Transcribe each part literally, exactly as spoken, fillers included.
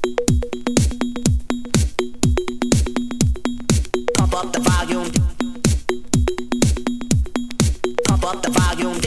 Pump up the volume. Pump up the volume.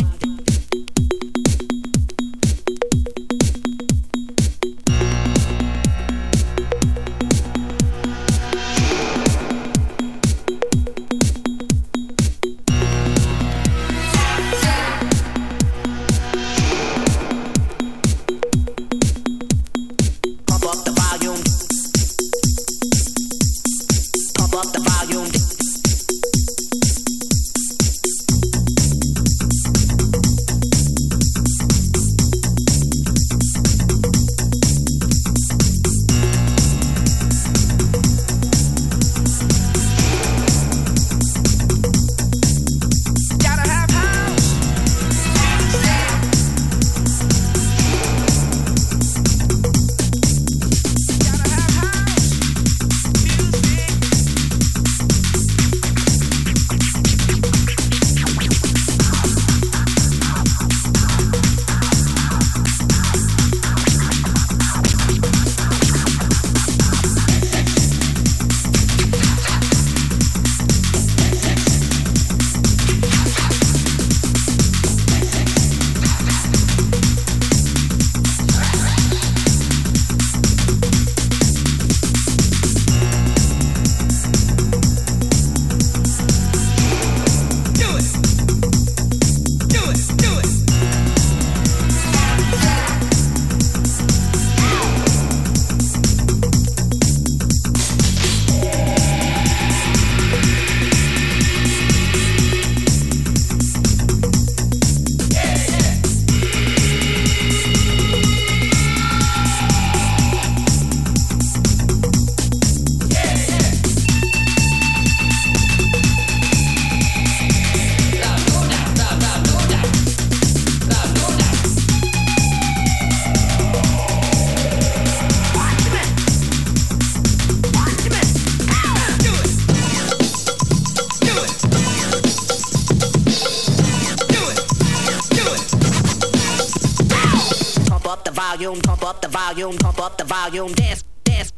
Pump up the volume, pump up the volume, dance, dance.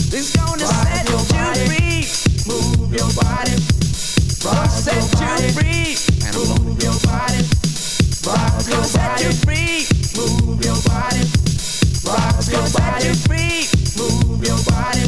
It's gonna set you free. Move your body. Rock set you free. Move your body. Rock your body. Set you free. Move your body. Rock your body. Set you free. Move your body.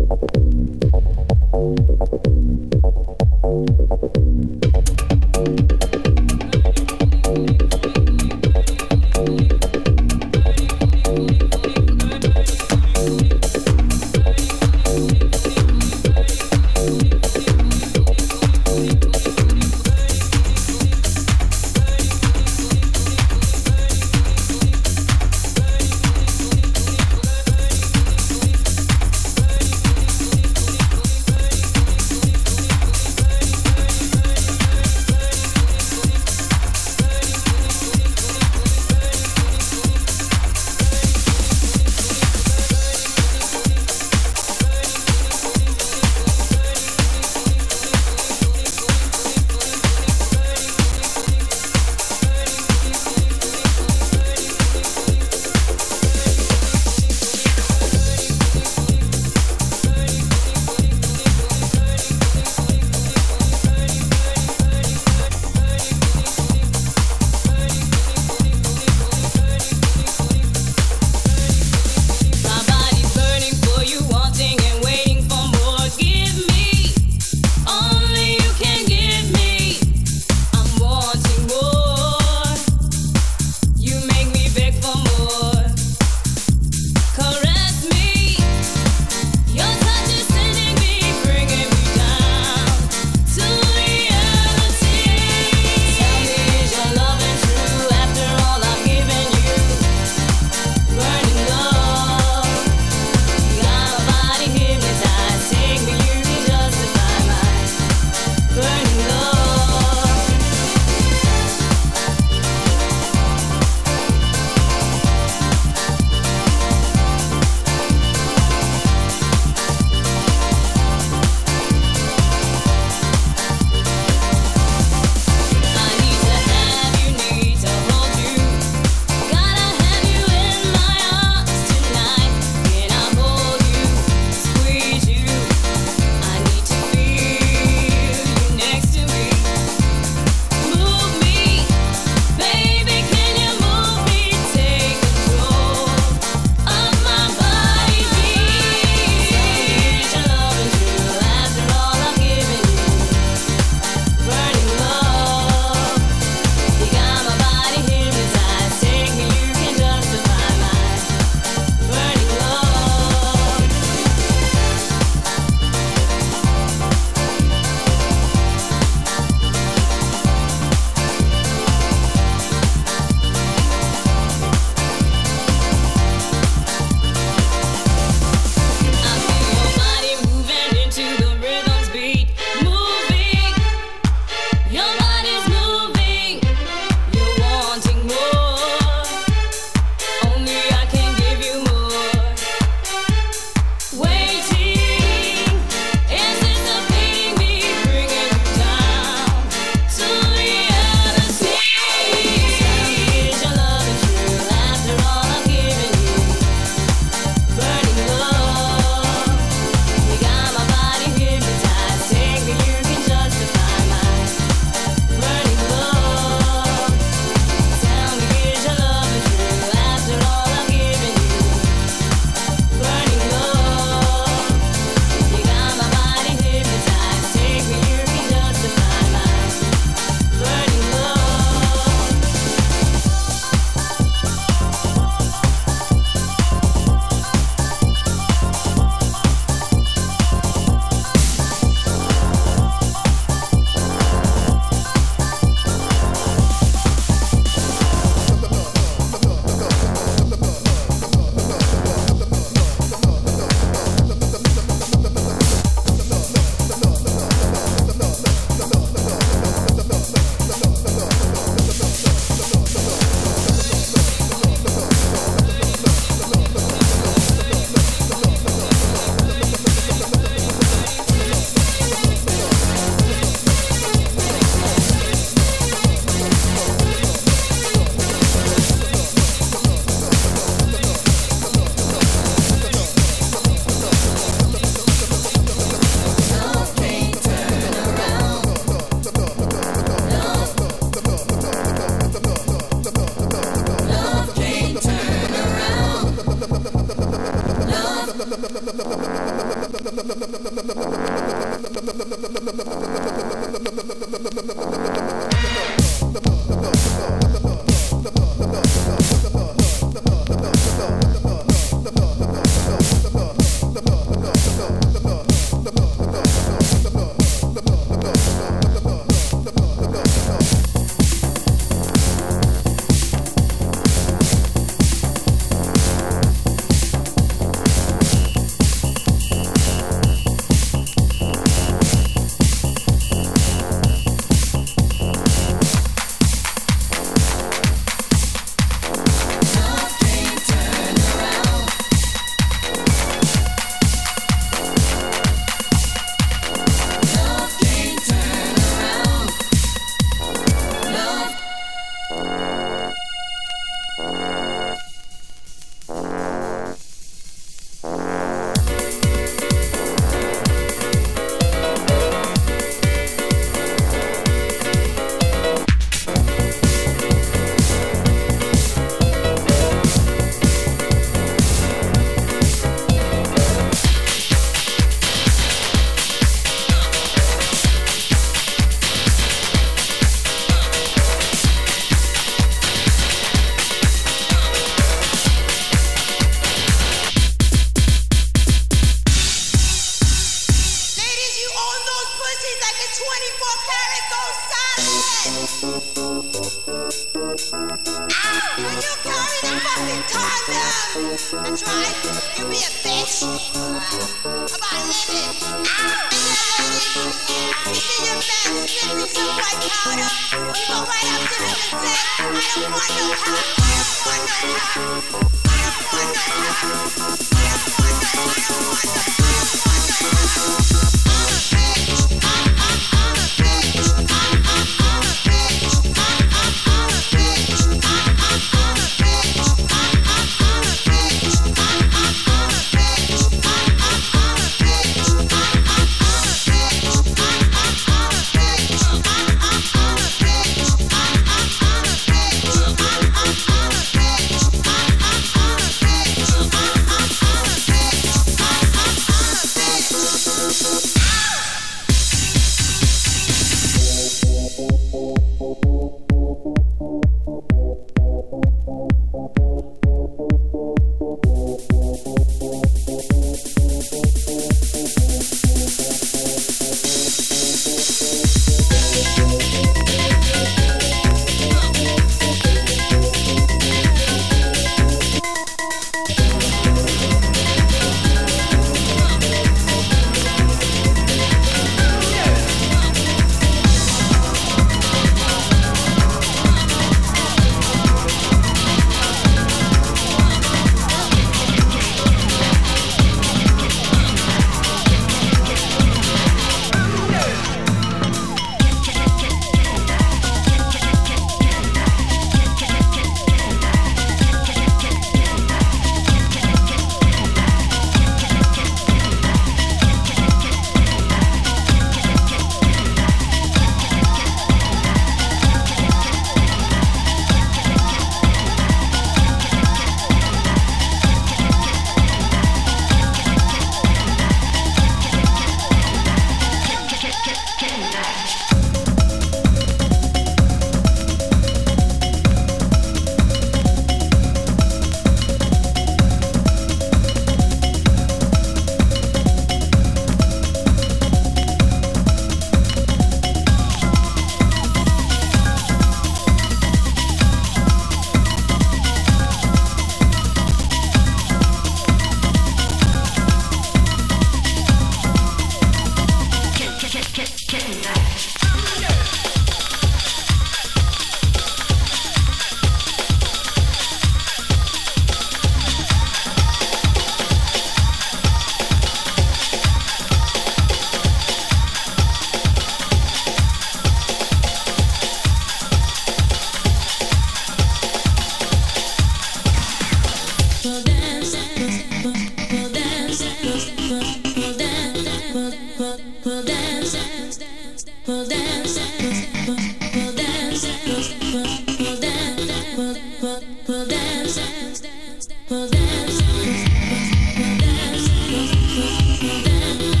We'll dance, we'll dance, we'll dance, we'll dance.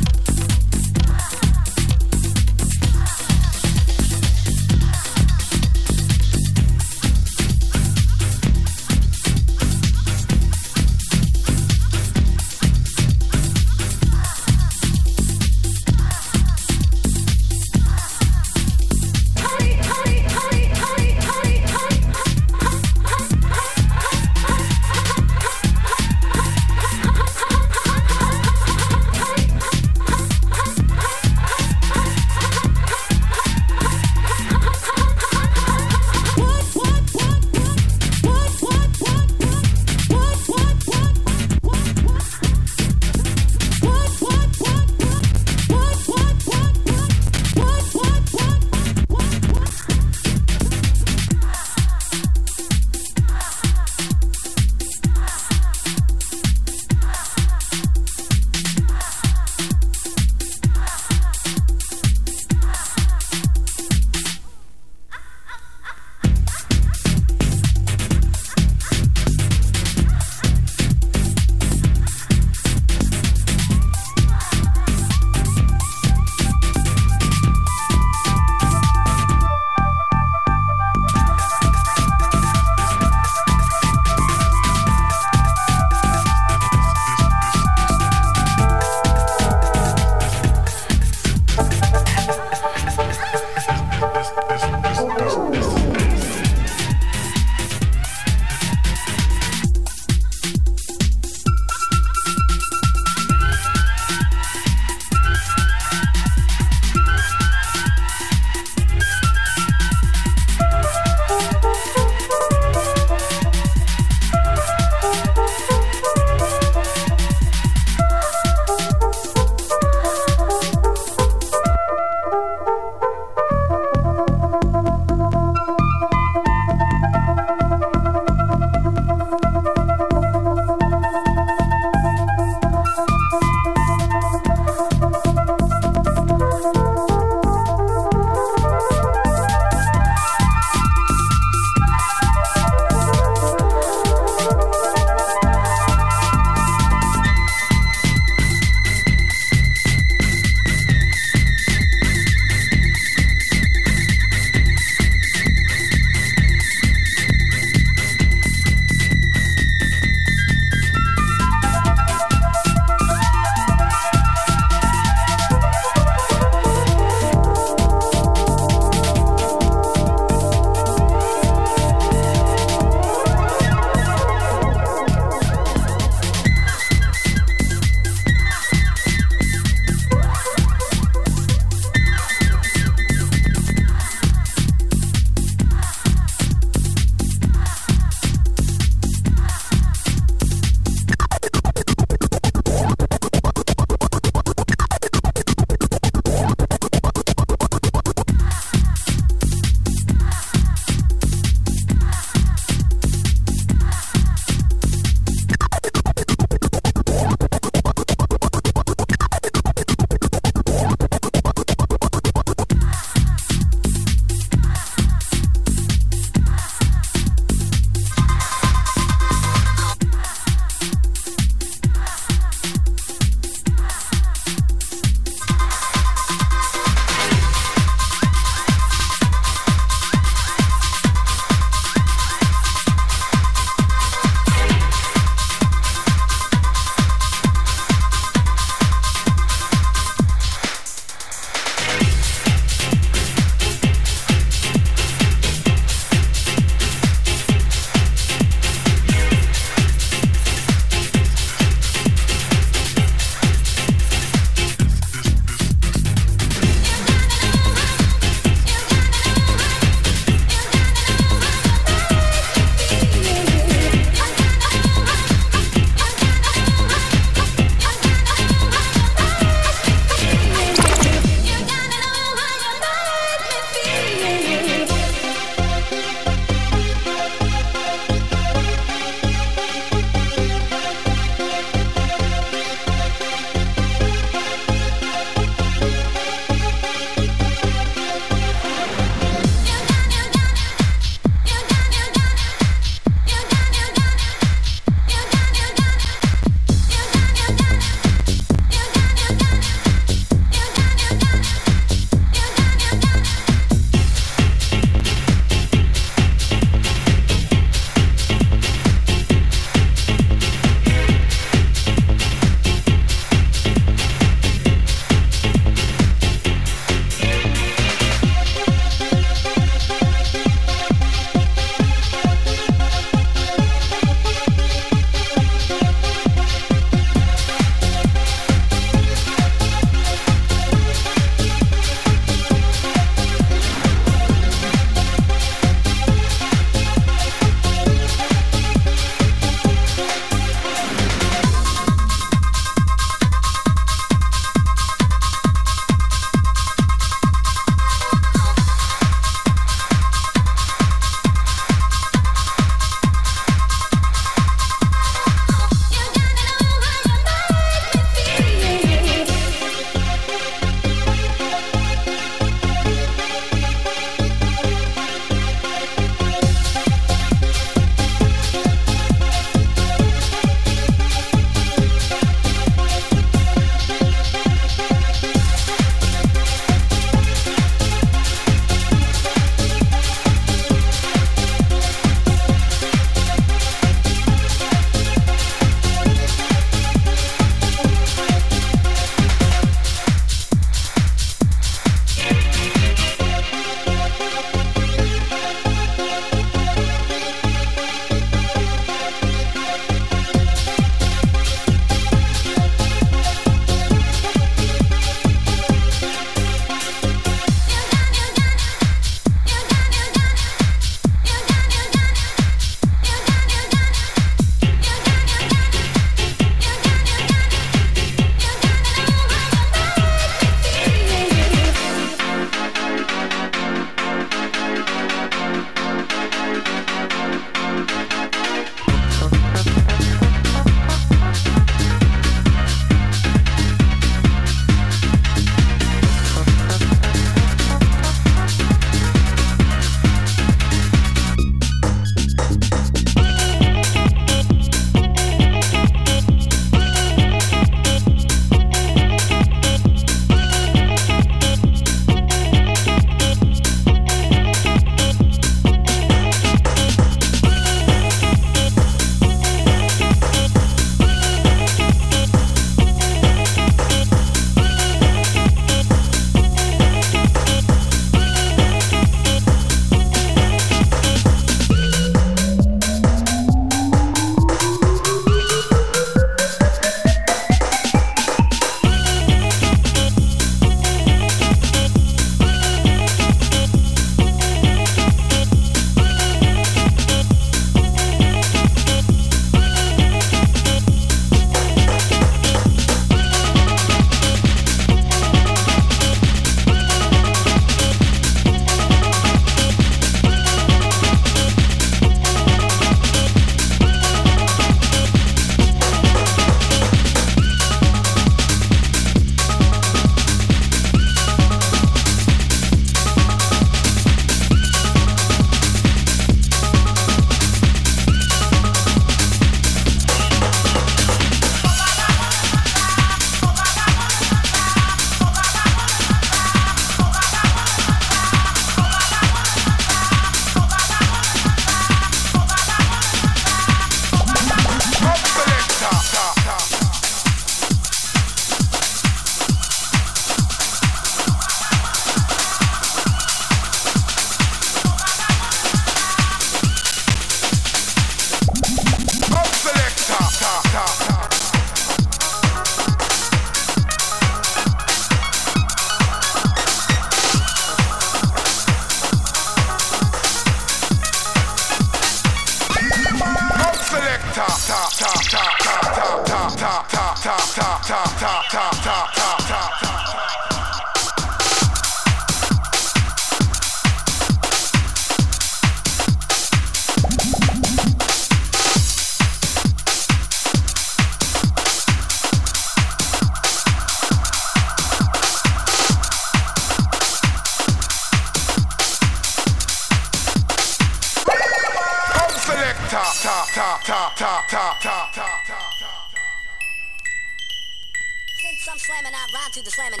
slamming, I rhyme to the slamming.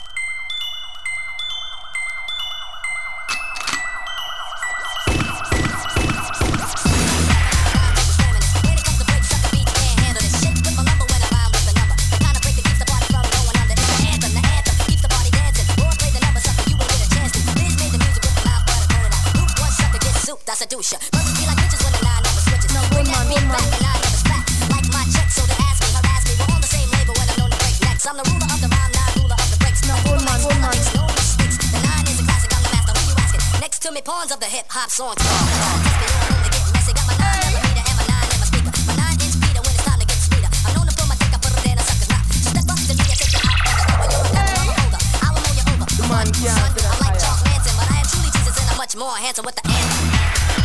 Seduce ya. Brothers be like bitches when the nine number switches. No, bring that beat back and nine numbers back. Like my check, so they ask me, harass me. We're on the same label when I'm known to break necks. I'm the ruler of the rhyme, nine ruler of the breaks. No, good man, good man. No mistakes. The nine is a classic, I'm the master. Who you asking? Next to me, pawns of the hip hop song. Test me on to get messy. Got my nine millimeter and my nine in my speaker. My nine inch Peter when it's time to get sweeter. I'm known to pull my dick, I put it in a sucker's mouth. So step up to me, I take you out on the rubber. You're a never mama older. I will mow you over. Come on, son, I'm like Charles Manson, but I am truly Jesus and I'm much more handsome with the anthem.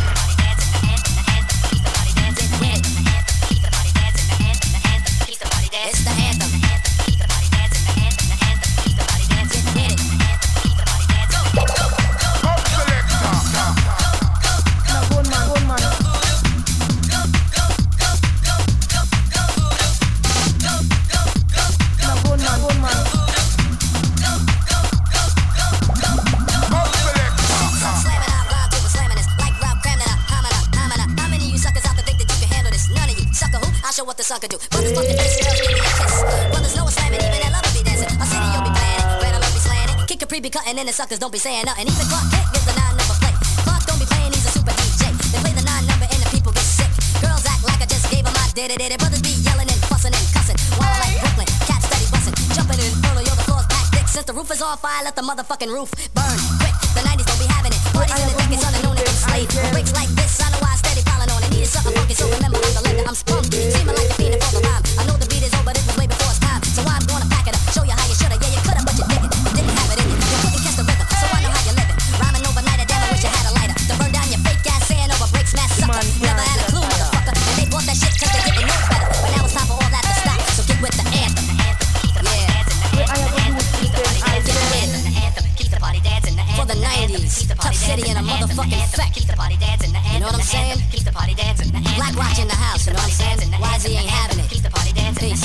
It's the anthem. Keep the body dancing. The anthem, the anthem. Keep the body dancing. Get it. Keep the body dancing. Go, go, go, go. Now, good man, good man. Now, good man, good man. Slamming out, rhyme to the slamming is like Rob Cramner. Hamina, hamina. How many of you suckers out there think that you can handle this? None of you. Sucker who? I'll show what the sucker do. Brothers fucking this, girls give me a kiss. Brothers know it's slamming, even that love be dancing. A city you'll be planning, red alert be slanting. Kick Capri be cutting, and the suckers don't be saying nothing. Even Clark Kent gives the nine number play. Clark don't be playing, he's a super D J. They play the nine number and the people get sick. Girls act like I just gave them my did it, did it. Brothers be yelling and fussing and cussing. While I like Brooklyn, cats steady busting. Jumping in inferno, yo, the floor's packed thick. Since the roof is on fire, let the motherfucking roof burn quick. The nineties don't be having it. Parties in the thick, it's unknown to get slayed. Breaks like this, I know I steady piling on it. Need a sucker funky, so remember I'm the lender. I'm spunky, seeming like the fiend for the rhyme. I know the beat is over, this was way before it's time. So I'm gonna pack it up, show you how you shoulda. Yeah, you coulda, but you didn't. You didn't have it in you. You couldn't catch the rhythm, so I know how you living. Rhyming overnight, damn, I wish you had a lighter to burn down your fake ass sand over breaks, smash sucker. Never had a clue, motherfucker. And they bought that shit 'cause they didn't know better. But now it's time for all that to stop. So get with the anthem. For the nineties, tough city and a motherfucking fact. You know what I'm saying? Black Watch in the house, you know what I'm saying? Y Z ain't having it. Peace.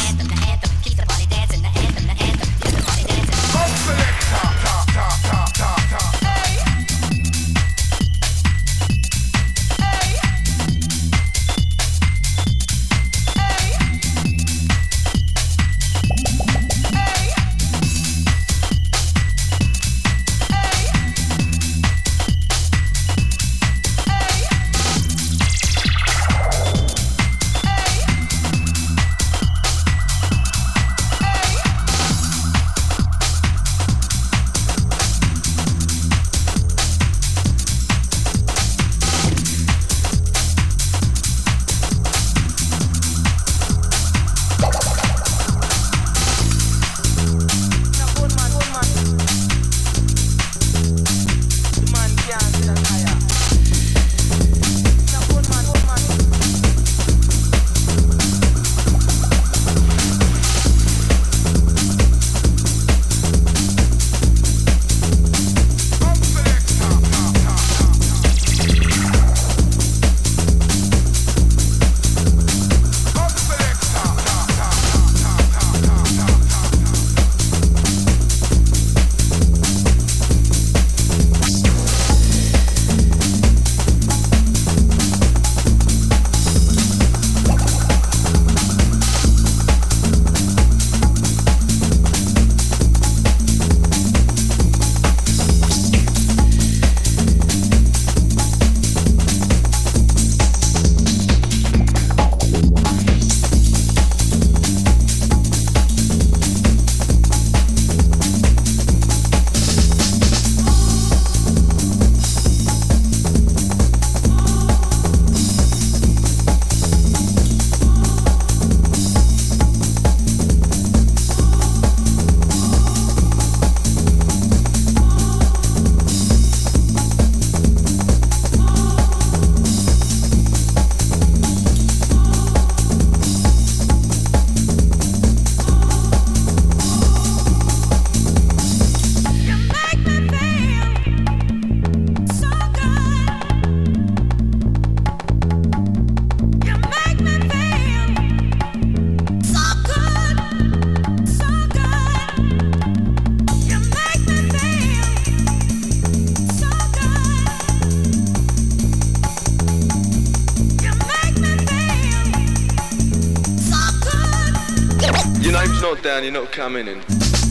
not down, you're not coming in.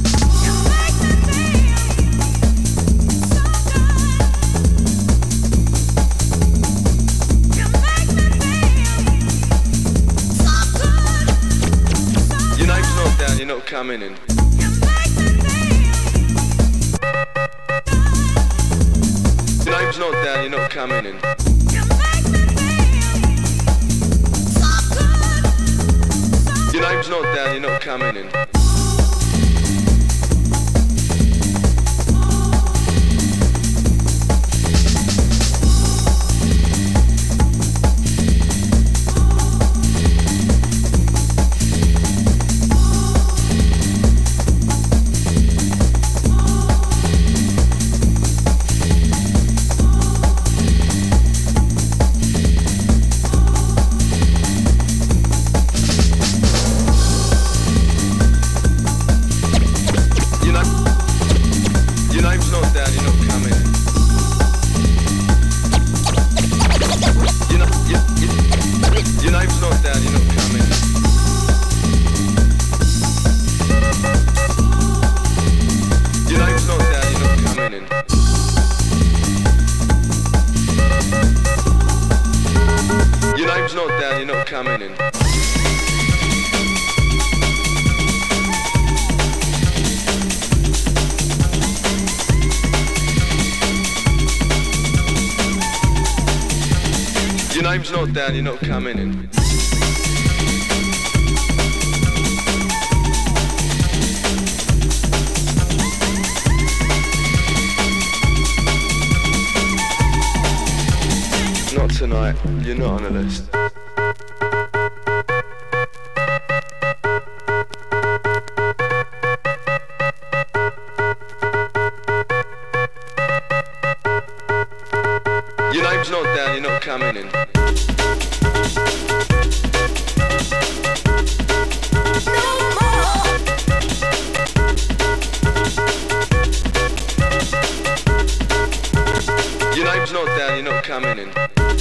Your name's not down, you're not coming in. Your name's not down, you're not coming in. Your name's not down, you're not coming in. Down, you're not coming in. Not tonight, you're not on the list. Your name's not down, you're not coming in. Not down, you're not coming in.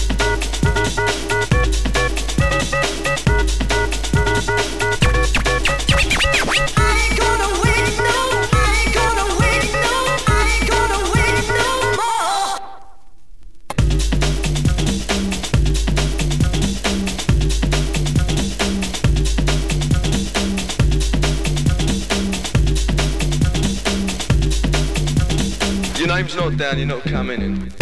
Your name's not down, you're not coming in.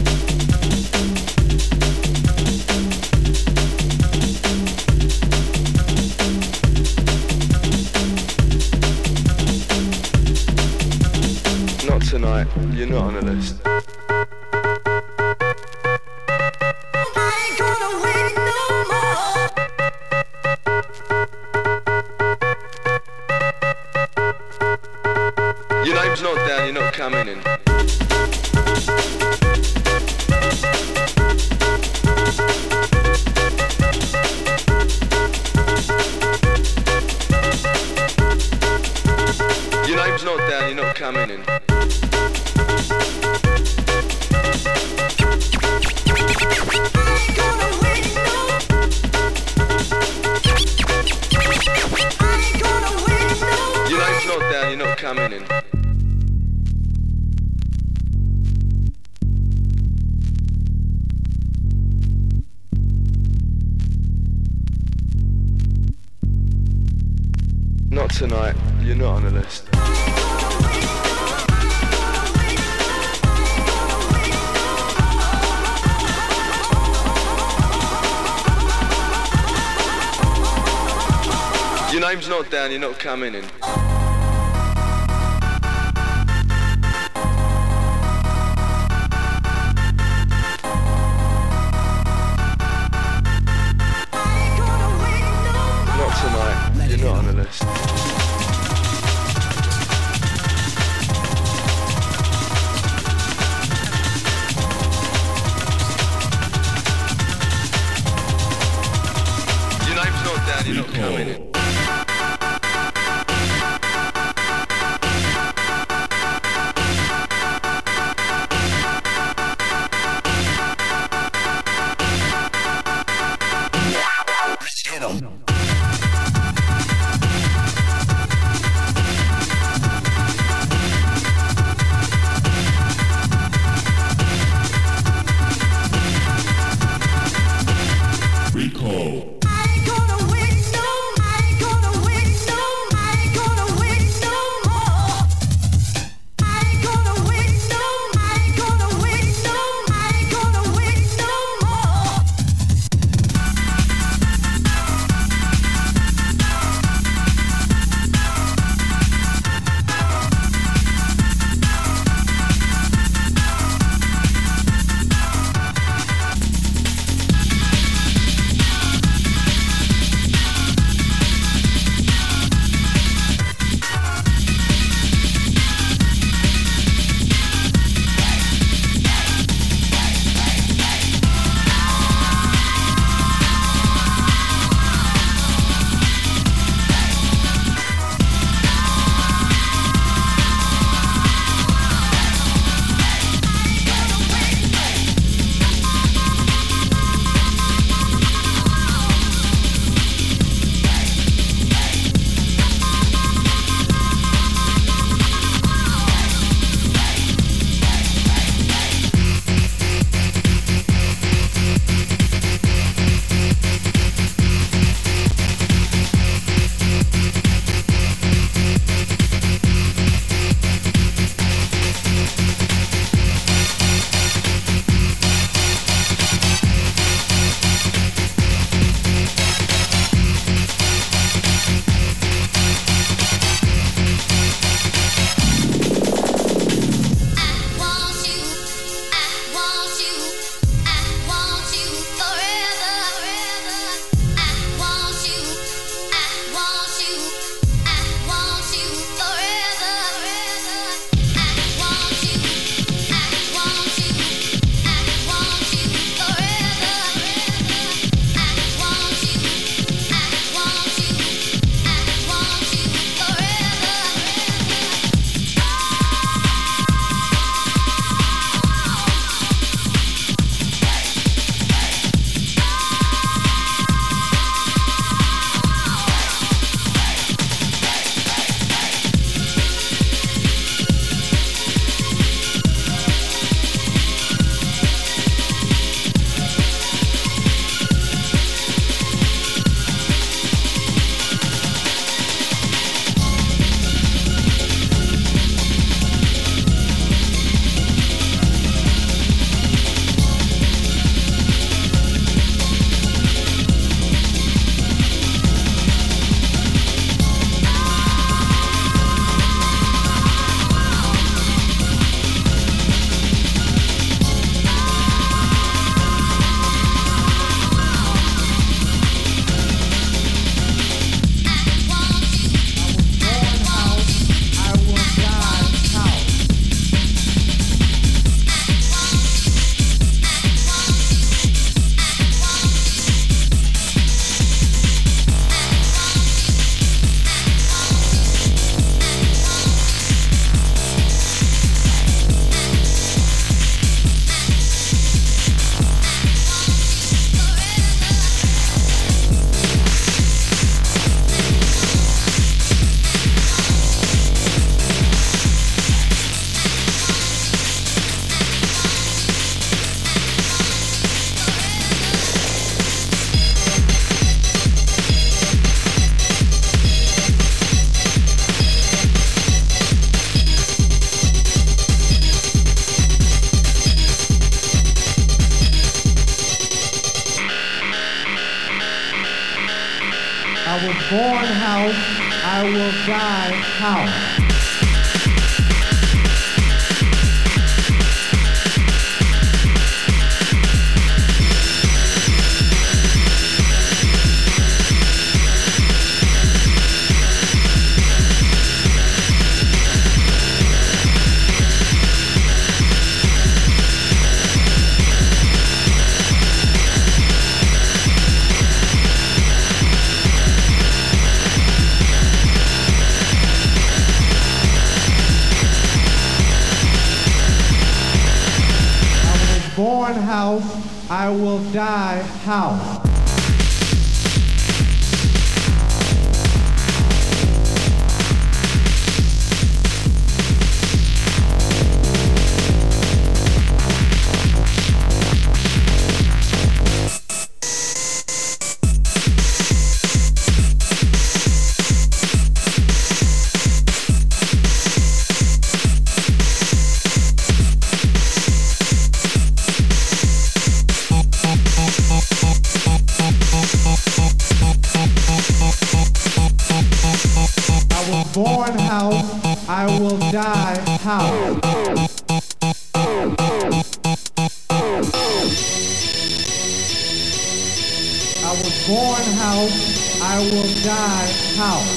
Tonight, you're not on the list. I ain't gonna wait no more. Your name's not down, you're not coming in. Your name's not down, you're not coming in. You're not coming in. Not tonight, you're not on the list. Your name's not down, you're not coming in. You're not on the list. Your name's not down, you're not coming in. I was born house, I will die house. Born house, I will die house. Born house, I will die house. I was born house, I will die house.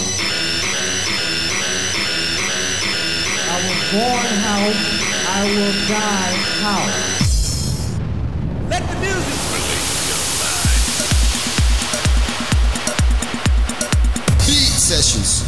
I was born house, I will die house. Let the music Beat Sessions.